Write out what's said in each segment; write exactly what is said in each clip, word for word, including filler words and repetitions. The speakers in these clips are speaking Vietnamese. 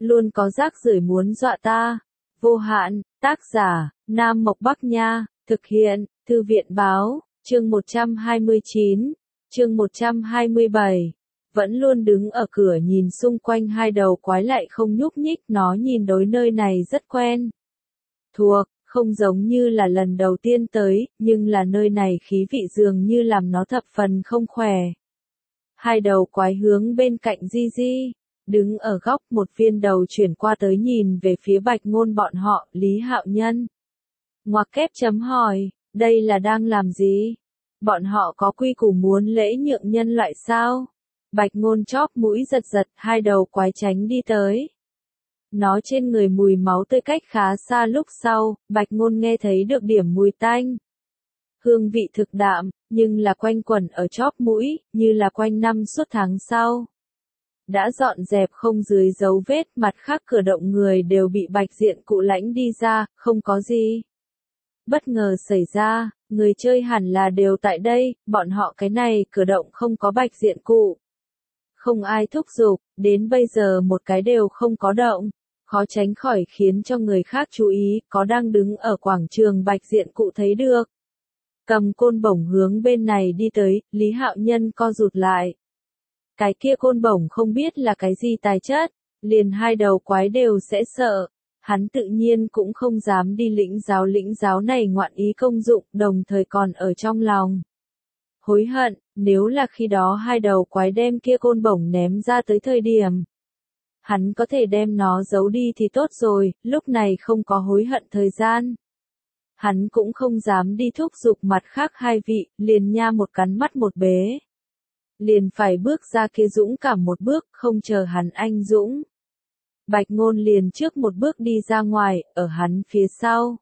luôn có rác rưởi muốn dọa ta. Vô hạn, tác giả, Nam Mộc Bắc Nha, thực hiện, Thư viện Báo, chương một trăm hai mươi chín, chương một trăm hai mươi bảy. Vẫn luôn đứng ở cửa nhìn xung quanh hai đầu quái lại không nhúc nhích, nó nhìn đối nơi này rất quen thuộc, không giống như là lần đầu tiên tới, nhưng là nơi này khí vị dường như làm nó thập phần không khỏe. Hai đầu quái hướng bên cạnh Di Di, đứng ở góc, một viên đầu chuyển qua tới nhìn về phía Bạch Ngôn bọn họ, Lý Hạo Nhân. Ngoặc kép chấm hỏi, đây là đang làm gì? Bọn họ có quy củ muốn lễ nhượng nhân loại sao? Bạch Ngôn chóp mũi giật giật, hai đầu quái tránh đi tới. Nó trên người mùi máu tươi cách khá xa, lúc sau, Bạch Ngôn nghe thấy được điểm mùi tanh. Hương vị thực đạm, nhưng là quanh quẩn ở chóp mũi, như là quanh năm suốt tháng sau. Đã dọn dẹp không dưới dấu vết, mặt khác cửa động người đều bị Bạch Diện Cụ lãnh đi ra, không có gì bất ngờ xảy ra, người chơi hẳn là đều tại đây, bọn họ cái này cửa động không có Bạch Diện Cụ. Không ai thúc giục, đến bây giờ một cái đều không có động, khó tránh khỏi khiến cho người khác chú ý, có đang đứng ở quảng trường Bạch Diện Cụ thấy được. Cầm côn bổng hướng bên này đi tới, Lý Hạo Nhân co rụt lại. Cái kia côn bổng không biết là cái gì tài chất, liền hai đầu quái đều sẽ sợ. Hắn tự nhiên cũng không dám đi lĩnh giáo lĩnh giáo này ngoạn ý công dụng, đồng thời còn ở trong lòng hối hận, nếu là khi đó hai đầu quái đem kia côn bổng ném ra tới thời điểm hắn có thể đem nó giấu đi thì tốt rồi, lúc này không có hối hận thời gian. Hắn cũng không dám đi thúc giục mặt khác hai vị, liền nha một cắn mắt một bế. Liền phải bước ra kia dũng cảm một bước, không chờ hắn anh dũng. Bạch Ngôn liền trước một bước đi ra ngoài, ở hắn phía sau.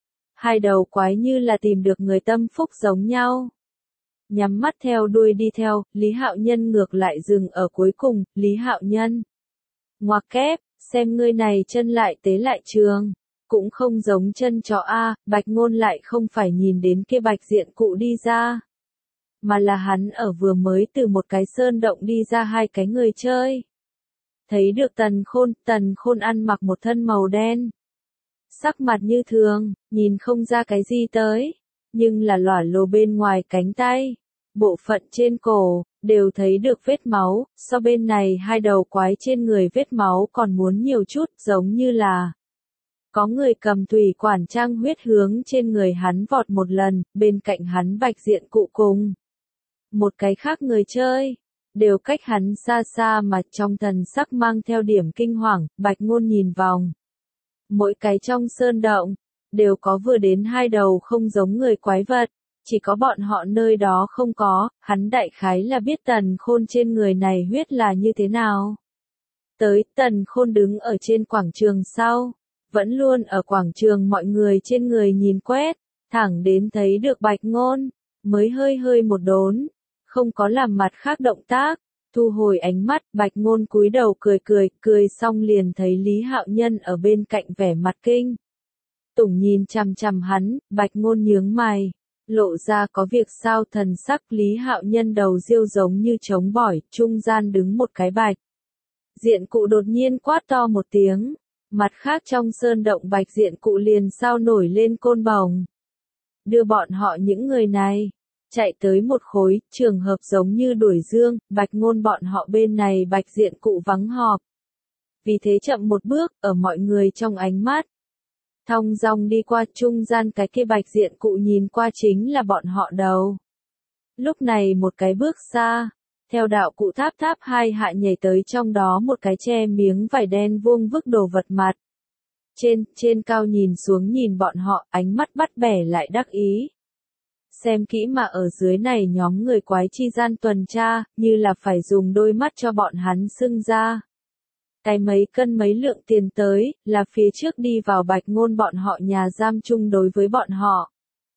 Hai đầu quái như là tìm được người tâm phúc giống nhau. Nhắm mắt theo đuôi đi theo, Lý Hạo Nhân ngược lại dừng ở cuối cùng, Lý Hạo Nhân. Ngoặc kép, xem ngươi này chân lại tế lại trường. Cũng không giống chân chó a, Bạch Ngôn lại không phải nhìn đến kia Bạch Diện Cụ đi ra. Mà là hắn ở vừa mới từ một cái sơn động đi ra hai cái người chơi. Thấy được Tần Khôn, Tần Khôn ăn mặc một thân màu đen. Sắc mặt như thường, nhìn không ra cái gì tới. Nhưng là lỏa lồ bên ngoài cánh tay, bộ phận trên cổ, đều thấy được vết máu. So bên này hai đầu quái trên người vết máu còn muốn nhiều chút, giống như là có người cầm thủy quản trang huyết hướng trên người hắn vọt một lần, bên cạnh hắn Bạch Diện Cụ cùng một cái khác người chơi, đều cách hắn xa xa mà trong thần sắc mang theo điểm kinh hoàng. Bạch Ngôn nhìn vòng, mỗi cái trong sơn động, đều có vừa đến hai đầu không giống người quái vật, chỉ có bọn họ nơi đó không có, hắn đại khái là biết Tần Khôn trên người này huyết là như thế nào. Tới, Tần Khôn đứng ở trên quảng trường sau, vẫn luôn ở quảng trường mọi người trên người nhìn quét, thẳng đến thấy được Bạch Ngôn, mới hơi hơi một đốn, không có làm mặt khác động tác, thu hồi ánh mắt. Bạch Ngôn cúi đầu cười cười, cười xong liền thấy Lý Hạo Nhân ở bên cạnh vẻ mặt kinh tủng nhìn chằm chằm hắn. Bạch Ngôn nhướng mày, lộ ra có việc sao thần sắc. Lý Hạo Nhân đầu riêu giống như trống bỏi, trung gian đứng một cái Bạch Diện Cụ đột nhiên quát to một tiếng. Mặt khác trong sơn động Bạch Diện Cụ liền sao nổi lên côn bổng, đưa bọn họ những người này chạy tới một khối, trường hợp giống như đuổi dương. Bạch Ngôn bọn họ bên này Bạch Diện Cụ vắng họp, vì thế chậm một bước, ở mọi người trong ánh mắt thong dong đi qua. Trung gian cái kia Bạch Diện Cụ nhìn qua chính là bọn họ đầu. Lúc này một cái bước xa, theo đạo cụ tháp tháp hai hạ nhảy tới trong đó một cái che miếng vải đen vuông vức đồ vật mặt. Trên, trên cao nhìn xuống nhìn bọn họ, ánh mắt bắt bẻ lại đắc ý. Xem kỹ mà ở dưới này nhóm người quái chi gian tuần tra, như là phải dùng đôi mắt cho bọn hắn xưng ra. Cái mấy cân mấy lượng tiền tới, là phía trước đi vào Bạch Ngôn bọn họ nhà giam chung đối với bọn họ.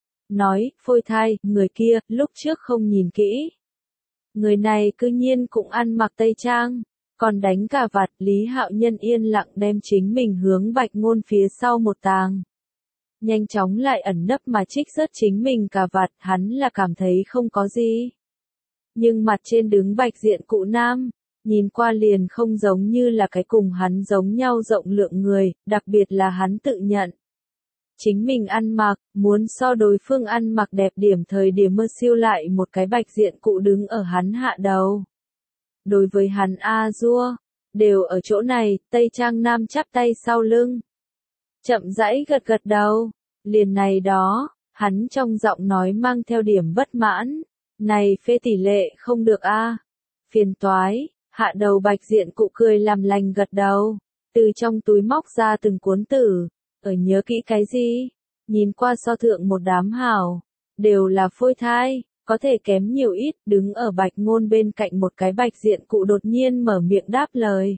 Nói, phôi thai, người kia, lúc trước không nhìn kỹ. Người này cư nhiên cũng ăn mặc tây trang, còn đánh cà vạt. Lý Hạo Nhân yên lặng đem chính mình hướng Bạch Ngôn phía sau một tàng. Nhanh chóng lại ẩn nấp mà trích rớt chính mình cà vạt, hắn là cảm thấy không có gì. Nhưng mặt trên đứng Bạch Diện Cụ nam, nhìn qua liền không giống như là cái cùng hắn giống nhau rộng lượng người, đặc biệt là hắn tự nhận. Chính mình ăn mặc, muốn so đối phương ăn mặc đẹp điểm thời điểm mơ siêu lại một cái bạch diện cụ đứng ở hắn hạ đầu. Đối với hắn a dua, đều ở chỗ này, Tây Trang Nam chắp tay sau lưng. Chậm rãi gật gật đầu, liền này đó, hắn trong giọng nói mang theo điểm bất mãn. Này phê tỷ lệ không được a Phiền toái, hạ đầu bạch diện cụ cười làm lành gật đầu, từ trong túi móc ra từng cuốn tử, ở nhớ kỹ cái gì, nhìn qua so thượng một đám hào, đều là phôi thai, có thể kém nhiều ít, đứng ở bạch ngôn bên cạnh một cái bạch diện cụ đột nhiên mở miệng đáp lời.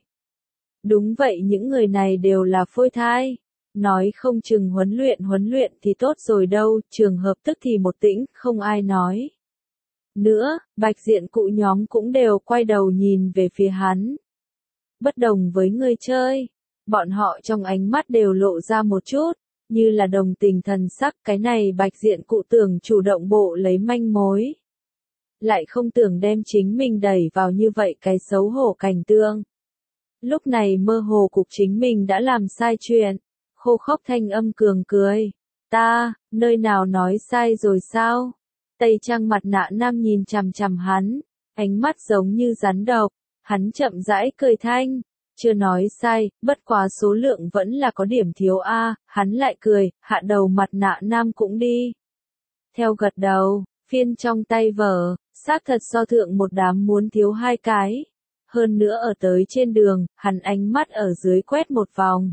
Đúng vậy, những người này đều là phôi thai, nói không chừng huấn luyện huấn luyện thì tốt rồi đâu, trường hợp tức thì một tĩnh, không ai nói. Nữa, bạch diện cụ nhóm cũng đều quay đầu nhìn về phía hắn. Bất đồng với người chơi, bọn họ trong ánh mắt đều lộ ra một chút, như là đồng tình thần sắc, cái này bạch diện cụ tưởng chủ động bộ lấy manh mối. Lại không tưởng đem chính mình đẩy vào như vậy cái xấu hổ cảnh tượng. Lúc này mơ hồ cục chính mình đã làm sai chuyện, khô khốc thanh âm cường cười. Ta, nơi nào nói sai rồi sao? Tây Trang mặt nạ nam nhìn chằm chằm hắn, ánh mắt giống như rắn độc, hắn chậm rãi cười thanh, chưa nói sai, bất quá số lượng vẫn là có điểm thiếu a, hắn lại cười, hạ đầu mặt nạ nam cũng đi. Theo gật đầu, phiên trong tay vở, xác thật so thượng một đám muốn thiếu hai cái. Hơn nữa ở tới trên đường, hắn ánh mắt ở dưới quét một vòng.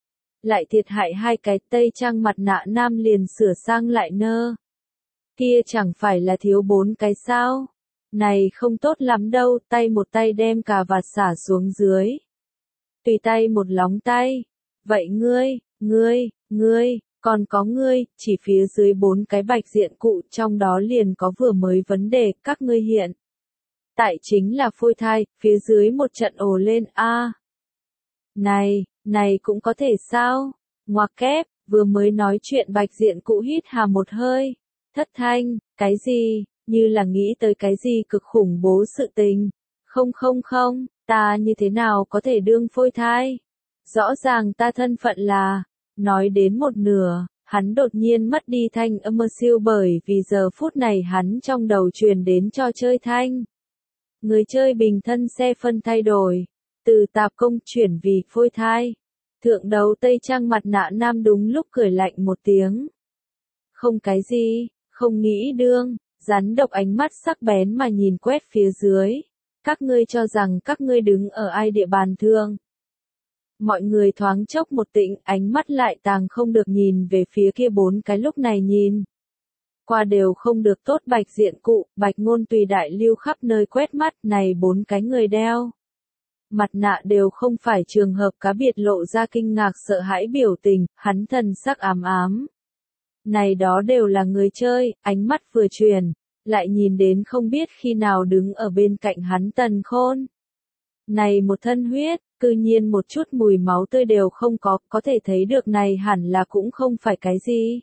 Lại thiệt hại hai cái, Tây Trang mặt nạ nam liền sửa sang lại nơ. Kia chẳng phải là thiếu bốn cái sao? Này không tốt lắm đâu, tay một tay đem cà vạt xả xuống dưới. Tùy tay một lóng tay. Vậy ngươi, ngươi, ngươi, còn có ngươi, chỉ phía dưới bốn cái bạch diện cụ, trong đó liền có vừa mới vấn đề, các ngươi hiện. Tại chính là phôi thai, phía dưới một trận ồ lên, a Này, này cũng có thể sao? Ngoặc kép, vừa mới nói chuyện bạch diện cụ hít hà một hơi. Thất thanh, cái gì, như là nghĩ tới cái gì cực khủng bố sự tình. Không không không, ta như thế nào có thể đương phôi thai? Rõ ràng ta thân phận là, nói đến một nửa, hắn đột nhiên mất đi thanh âm siêu bởi vì giờ phút này hắn trong đầu truyền đến trò chơi thanh. Người chơi bình thân xe phân thay đổi, từ tạp công chuyển vì phôi thai. Thượng đầu Tây Trang mặt nạ nam đúng lúc cười lạnh một tiếng. Không cái gì, không nghĩ đương, rắn độc ánh mắt sắc bén mà nhìn quét phía dưới. Các ngươi cho rằng các ngươi đứng ở ai địa bàn thương. Mọi người thoáng chốc một tĩnh, ánh mắt lại tàng không được nhìn về phía kia bốn cái lúc này nhìn. Qua đều không được tốt bạch diện cụ, bạch ngôn tùy đại lưu khắp nơi quét mắt, này bốn cái người đeo. Mặt nạ đều không phải trường hợp cá biệt lộ ra kinh ngạc sợ hãi biểu tình, hắn thần sắc ám ám. Này đó đều là người chơi, ánh mắt vừa truyền, lại nhìn đến không biết khi nào đứng ở bên cạnh hắn Tần Khôn. Này một thân huyết, cư nhiên một chút mùi máu tươi đều không có, có thể thấy được này hẳn là cũng không phải cái gì.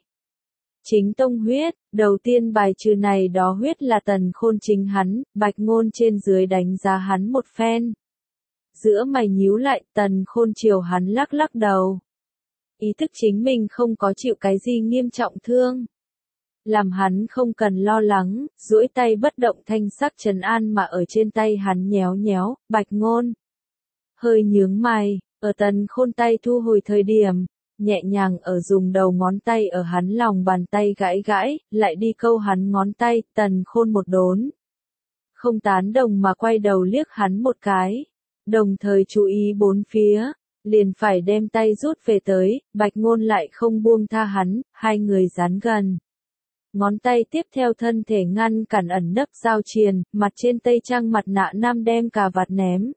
Chính tông huyết, đầu tiên bài trừ này đó huyết là Tần Khôn chính hắn, bạch ngôn trên dưới đánh giá hắn một phen. Giữa mày nhíu lại, Tần Khôn chiều hắn lắc lắc đầu. Ý thức chính mình không có chịu cái gì nghiêm trọng thương. Làm hắn không cần lo lắng, duỗi tay bất động thanh sắc trấn an mà ở trên tay hắn nhéo nhéo, bạch ngôn. Hơi nhướng mày, ở Tần Khôn tay thu hồi thời điểm, nhẹ nhàng ở dùng đầu ngón tay ở hắn lòng bàn tay gãi gãi, lại đi câu hắn ngón tay, Tần Khôn một đốn. Không tán đồng mà quay đầu liếc hắn một cái, đồng thời chú ý bốn phía, liền phải đem tay rút về tới, bạch ngôn lại không buông tha hắn, hai người dán gần. Ngón tay tiếp theo thân thể ngăn cản ẩn nấp giao triền, mặt trên Tây Trang mặt nạ nam đem cà vạt ném.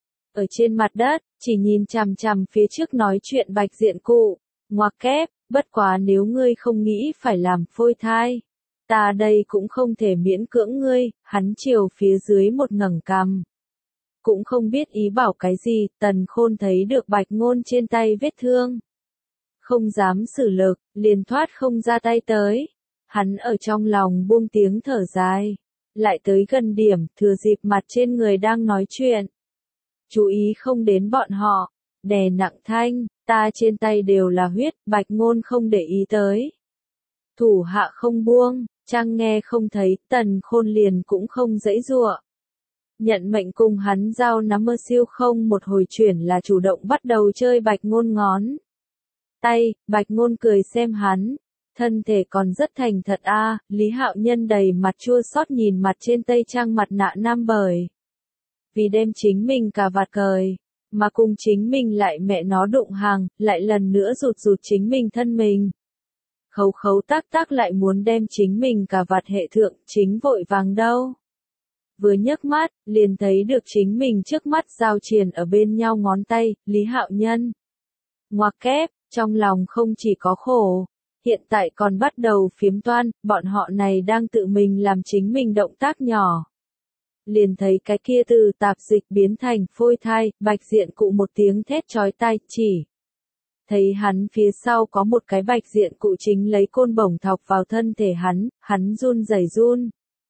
Ở trên mặt đất, chỉ nhìn chằm chằm phía trước nói chuyện bạch diện cụ, ngoặc kép, bất quá nếu ngươi không nghĩ phải làm phôi thai. Ta đây cũng không thể miễn cưỡng ngươi, hắn chiều phía dưới một ngẩng cằm. Cũng không biết ý bảo cái gì, Tần Khôn thấy được bạch ngôn trên tay vết thương. Không dám sử lực, liền thoát không ra tay tới. Hắn ở trong lòng buông tiếng thở dài. Lại tới gần điểm, thừa dịp mặt trên người đang nói chuyện. chú ý không đến bọn họ, đè nặng thanh, ta trên tay đều là huyết, Bạch Ngôn không để ý tới. Thủ hạ không buông, Trang nghe không thấy, Tần Khôn liền cũng không dãy dụa. Nhận mệnh cùng hắn giao nắm mơ siêu không một hồi chuyển là chủ động bắt đầu chơi Bạch Ngôn ngón tay, Bạch Ngôn cười xem hắn, thân thể còn rất thành thật a. À, Lý Hạo Nhân đầy mặt chua xót nhìn mặt trên Tây Trang mặt nạ nam bởi. Vì đem chính mình cà vạt cởi, mà cùng chính mình lại mẹ nó đụng hàng, lại lần nữa rụt rụt chính mình thân mình. Khấu khấu tác tác lại muốn đem chính mình cà vạt hệ thượng, chính vội vàng đâu. Vừa nhấc mắt, liền thấy được chính mình trước mắt giao triền ở bên nhau ngón tay, Lý Hạo Nhân. Ngoặc kép, trong lòng không chỉ có khổ, hiện tại còn bắt đầu phiếm toan, bọn họ này đang tự mình làm chính mình động tác nhỏ. Liền thấy cái kia từ tạp dịch biến thành phôi thai, Bạch Diện Cụ một tiếng thét chói tai, chỉ. Thấy hắn phía sau có một cái Bạch Diện Cụ chính lấy côn bổng thọc vào thân thể hắn, hắn run rẩy run.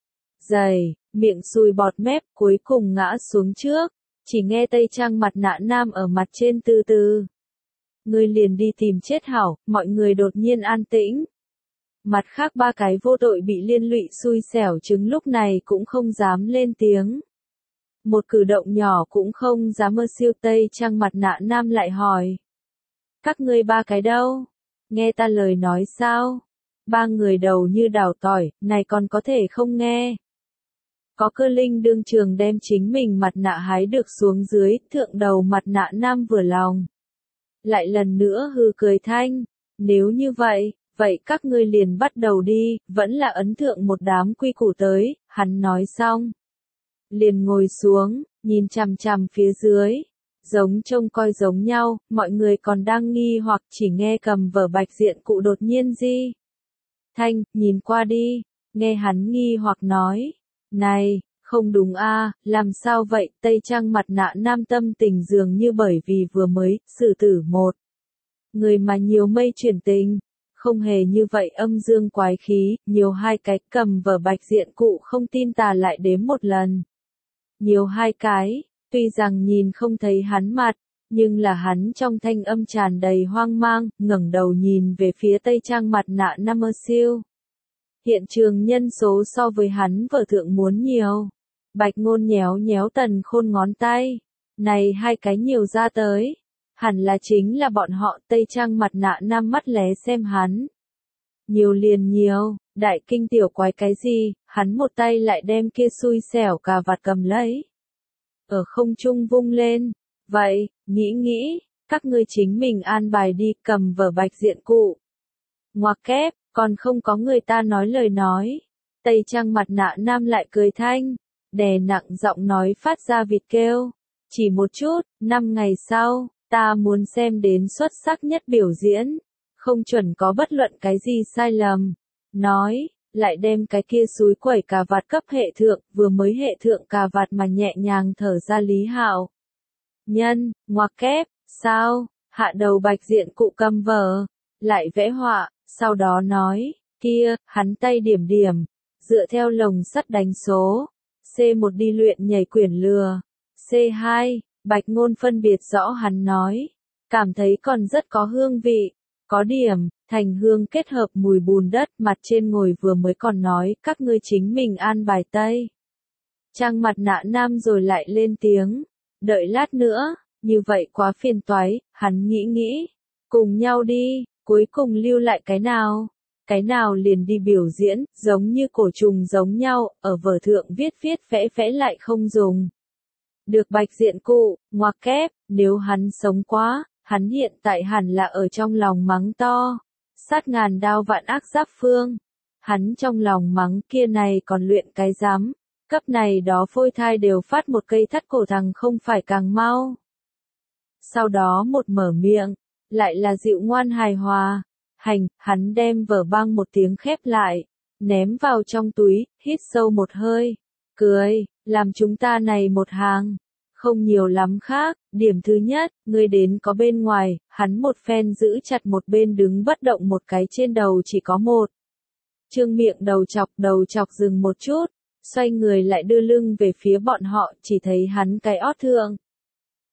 Dày, miệng sùi bọt mép, cuối cùng ngã xuống trước, chỉ nghe Tây Trang mặt nạ nam ở mặt trên từ từ. Ngươi liền đi tìm chết hảo, mọi người đột nhiên an tĩnh. Mặt khác ba cái vô tội bị liên lụy xui xẻo chứng lúc này cũng không dám lên tiếng. Một cử động nhỏ cũng không dám mơ siêu. Tây Trang mặt nạ nam lại hỏi. Các ngươi ba cái đâu? Nghe ta lời nói sao? Ba người đầu như đào tỏi, này còn có thể không nghe. Có Cơ Linh đương trường đem chính mình mặt nạ hái được xuống dưới, thượng đầu mặt nạ nam vừa lòng. Lại lần nữa hừ cười thanh, nếu như vậy, vậy các ngươi liền bắt đầu đi, vẫn là ấn thượng một đám quy củ tới, hắn nói xong. Liền ngồi xuống, nhìn chằm chằm phía dưới, giống trông coi giống nhau, mọi người còn đang nghi hoặc chỉ nghe cầm vở Bạch Diện Cụ đột nhiên di. Thanh, nhìn qua đi, nghe hắn nghi hoặc nói, này, không đúng a, làm sao vậy, Tây Trang mặt nạ nam tâm tình dường như bởi vì vừa mới, xử tử một. Người mà nhiều mây chuyển tình, không hề như vậy âm dương quái khí, nhiều hai cái cầm vở Bạch Diện Cụ không tin tà lại đếm một lần. Nhiều hai cái, tuy rằng nhìn không thấy hắn mặt, nhưng là hắn trong thanh âm tràn đầy hoang mang, ngẩng đầu nhìn về phía Tây Trang mặt nạ nam mơ siêu. Hiện trường nhân số so với hắn vở thượng muốn nhiều. Bạch Ngôn nhéo nhéo Tần Khôn ngón tay. Này hai cái nhiều ra tới. Hẳn là chính là bọn họ. Tây Trang mặt nạ nam mắt lé xem hắn. Nhiều liền nhiều, đại kinh tiểu quái cái gì, hắn một tay lại đem kia xui xẻo cà vạt cầm lấy. Ở không trung vung lên. Vậy, nghĩ nghĩ, các ngươi chính mình an bài đi, cầm vở Bạch Diện Cụ. Ngoặc kép, còn không có người ta nói lời nói. Tây Trang mặt nạ nam lại cười thanh, đè nặng giọng nói phát ra vịt kêu. Chỉ một chút, năm ngày sau, ta muốn xem đến xuất sắc nhất biểu diễn. Không chuẩn có bất luận cái gì sai lầm. Nói, lại đem cái kia súi quẩy cà vạt cấp hệ thượng, vừa mới hệ thượng cà vạt mà nhẹ nhàng thở ra Lý Hạo Nhân, ngoặc kép, sao, hạ đầu Bạch Diện Cụ cầm vở, lại vẽ họa, sau đó nói, kia, hắn tay điểm điểm, dựa theo lồng sắt đánh số, xê một đi luyện nhảy quyển lừa, xê hai, Bạch Ngôn phân biệt rõ hắn nói, cảm thấy còn rất có hương vị, có điểm, thành hương kết hợp mùi bùn đất, mặt trên ngồi vừa mới còn nói, các ngươi chính mình an bài Tây Trang mặt nạ nam rồi lại lên tiếng, đợi lát nữa, như vậy quá phiền toái, hắn nghĩ nghĩ, cùng nhau đi, cuối cùng lưu lại cái nào, cái nào liền đi biểu diễn, giống như cổ trùng giống nhau, ở vở thượng viết viết vẽ vẽ lại không dùng. Được Bạch Diện Cụ, ngoặc kép, nếu hắn sống quá, hắn hiện tại hẳn là ở trong lòng mắng to, sát ngàn đao vạn ác giáp phương. Hắn trong lòng mắng kia này còn luyện cái giám, cấp này đó phôi thai đều phát một cây thắt cổ thằng không phải càng mau. Sau đó một mở miệng, lại là dịu ngoan hài hòa, hành, hắn đem vở băng một tiếng khép lại, ném vào trong túi, hít sâu một hơi, cười, làm chúng ta này một hàng. Không nhiều lắm khác, điểm thứ nhất, ngươi đến có bên ngoài, hắn một phen giữ chặt một bên đứng bất động một cái trên đầu chỉ có một. Trương miệng đầu chọc đầu chọc dừng một chút, xoay người lại đưa lưng về phía bọn họ, chỉ thấy hắn cái ót thượng.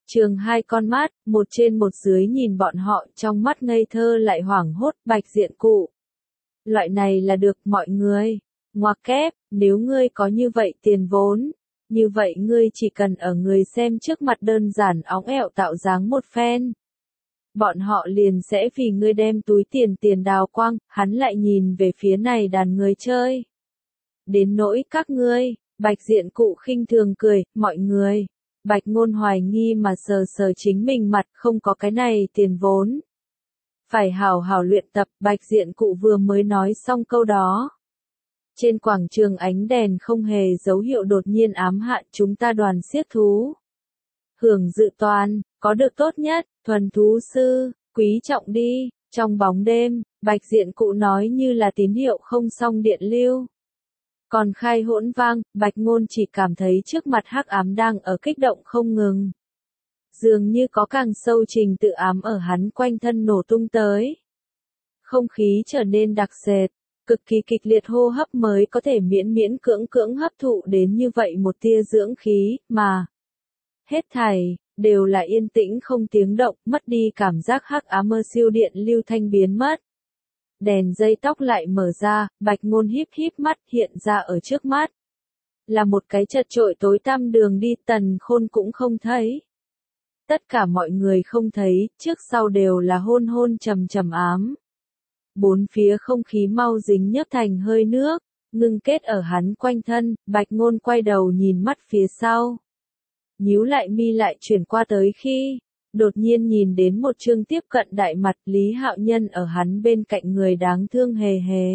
Trường hai con mắt, một trên một dưới nhìn bọn họ, trong mắt ngây thơ lại hoảng hốt. Bạch Diện Cụ, loại này là được mọi người. Ngoặc kép, nếu ngươi có như vậy tiền vốn, như vậy ngươi chỉ cần ở người xem trước mặt đơn giản óng ẹo tạo dáng một phen. Bọn họ liền sẽ vì ngươi đem túi tiền tiền đào quang. Hắn lại nhìn về phía này đàn người chơi. Đến nỗi các ngươi, Bạch Diện Cụ khinh thường cười, mọi người. Bạch Ngôn hoài nghi mà sờ sờ chính mình mặt, không có cái này tiền vốn. Phải hảo hảo luyện tập. Bạch Diện Cụ vừa mới nói xong câu đó. Trên quảng trường ánh đèn không hề dấu hiệu đột nhiên ám hạn chúng ta đoàn xiếc thú. Hưởng dự toàn, có được tốt nhất, thuần thú sư, quý trọng đi. Trong bóng đêm, Bạch Diện Cụ nói như là tín hiệu không song điện lưu. Còn khai hỗn vang, Bạch Ngôn chỉ cảm thấy trước mặt hắc ám đang ở kích động không ngừng. Dường như có càng sâu trình tự ám ở hắn quanh thân nổ tung tới. Không khí trở nên đặc sệt, cực kỳ kịch liệt hô hấp mới có thể miễn miễn cưỡng cưỡng hấp thụ đến như vậy một tia dưỡng khí, mà hết thảy đều là yên tĩnh không tiếng động, mất đi cảm giác hắc ám mơ siêu điện lưu thanh biến mất. Đèn dây tóc lại mở ra, Bạch Ngôn híp híp mắt, hiện ra ở trước mắt. Là một cái chật chội tối tăm đường đi, Tần Khôn cũng không thấy. Tất cả mọi người không thấy, trước sau đều là hôn hôn trầm trầm ám. Bốn phía không khí mau dính nhấp thành hơi nước, ngưng kết ở hắn quanh thân. Bạch Ngôn quay đầu nhìn mắt phía sau. Nhíu lại mi lại chuyển qua tới khi đột nhiên nhìn đến một trương tiếp cận đại mặt Lý Hạo Nhân ở hắn bên cạnh người đáng thương hề hề.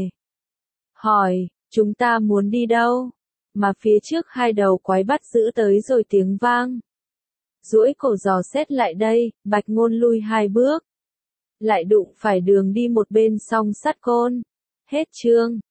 Hỏi, chúng ta muốn đi đâu? Mà phía trước hai đầu quái bắt giữ tới rồi tiếng vang. Duỗi cổ dò xét lại đây, Bạch Ngôn lui hai bước. Lại đụng phải đường đi một bên song sắt côn. Hết chương.